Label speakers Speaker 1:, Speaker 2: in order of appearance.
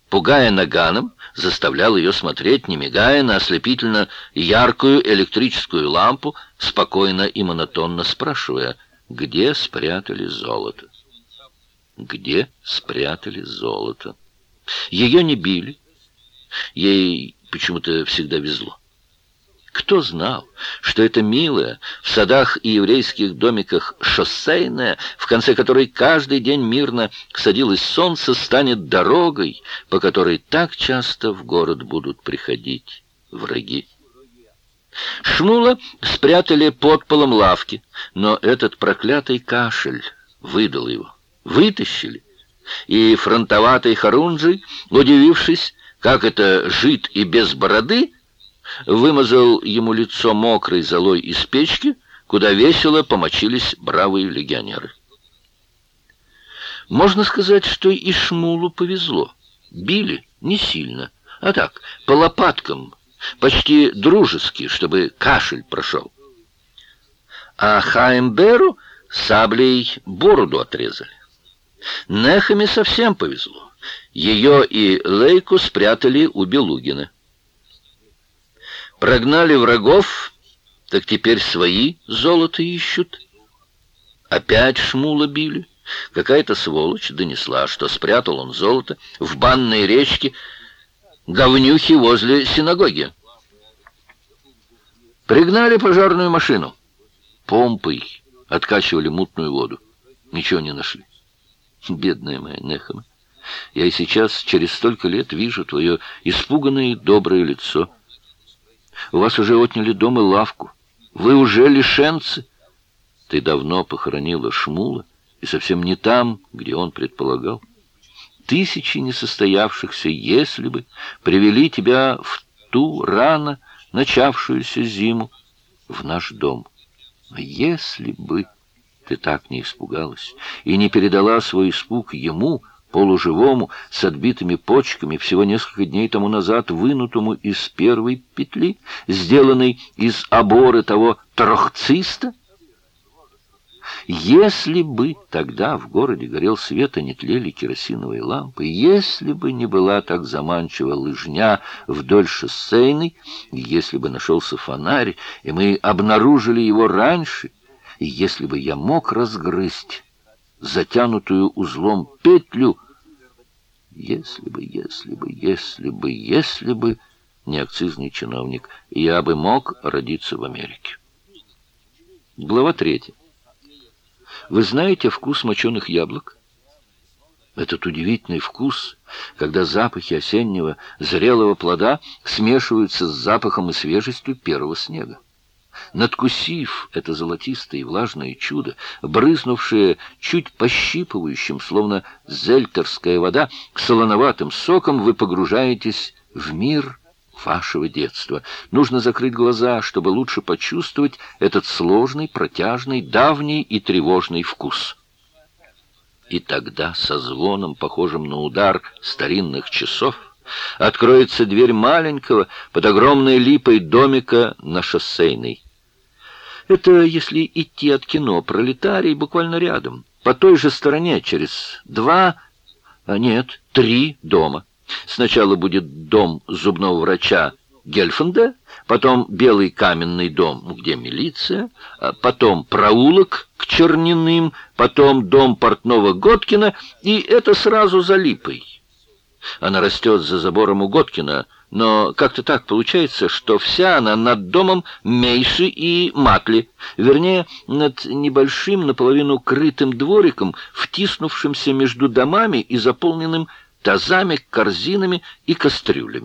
Speaker 1: пугая наганом, заставлял ее смотреть, не мигая, на ослепительно яркую электрическую лампу, спокойно и монотонно спрашивая, где спрятали золото. Где спрятали золото? Ее не били, ей почему-то всегда везло. Кто знал, что эта милая, в садах и еврейских домиках шоссейная, в конце которой каждый день мирно садилось солнце, станет дорогой, по которой так часто в город будут приходить враги. Шмула спрятали под полом лавки, но этот проклятый кашель выдал его. Вытащили, и фронтоватый Харунжий, удивившись, как это жид и без бороды, вымазал ему лицо мокрой золой из печки, куда весело помочились бравые легионеры. Можно сказать, что и Шмулу повезло. Били не сильно, а так, по лопаткам, почти дружески, чтобы кашель прошел. А Хаимберу саблей бороду отрезали. Нехаме совсем повезло. Ее и Лейку спрятали у Белугина. Прогнали врагов, так теперь свои золото ищут. Опять Шмула били. Какая-то сволочь донесла, что спрятал он золото в банной речке говнюхи возле синагоги. Пригнали пожарную машину. Помпой откачивали мутную воду. Ничего не нашли. Бедная моя Нехама, я и сейчас, через столько лет, вижу твое испуганное и доброе лицо. У вас уже отняли дом и лавку. Вы уже лишенцы. Ты давно похоронила Шмула, и совсем не там, где он предполагал. Тысячи несостоявшихся, если бы, привели тебя в ту рано начавшуюся зиму в наш дом. А если бы ты так не испугалась и не передала свой испуг ему, полуживому, с отбитыми почками, всего несколько дней тому назад вынутому из первой петли, сделанной из оборы того трохциста? Если бы тогда в городе горел свет, а не тлели керосиновые лампы, если бы не была так заманчива лыжня вдоль шоссейной, если бы нашелся фонарь, и мы обнаружили его раньше, и если бы я мог разгрызть затянутую узлом петлю, если бы не акцизный чиновник, я бы мог родиться в Америке. Глава 3. Вы знаете вкус моченых яблок? Этот удивительный вкус, когда запахи осеннего зрелого плода смешиваются с запахом и свежестью первого снега. Надкусив это золотистое и влажное чудо, брызнувшее чуть пощипывающим, словно зельтерская вода, солоноватым соком, вы погружаетесь в мир вашего детства. Нужно закрыть глаза, чтобы лучше почувствовать этот сложный, протяжный, давний и тревожный вкус. И тогда со звоном, похожим на удар старинных часов, откроется дверь маленького под огромной липой домика на шоссейной. Это если идти от кино «Пролетарий» буквально рядом, по той же стороне, через 3 дома. Сначала будет дом зубного врача Гельфанда, потом белый каменный дом, где милиция, потом проулок к Черниным, потом дом портного Готкина, и это сразу за липой. Она растет за забором у Готкина, но как-то так получается, что вся она над домом Мейши и Матли, вернее, над небольшим наполовину крытым двориком, втиснувшимся между домами и заполненным тазами, корзинами и кастрюлями.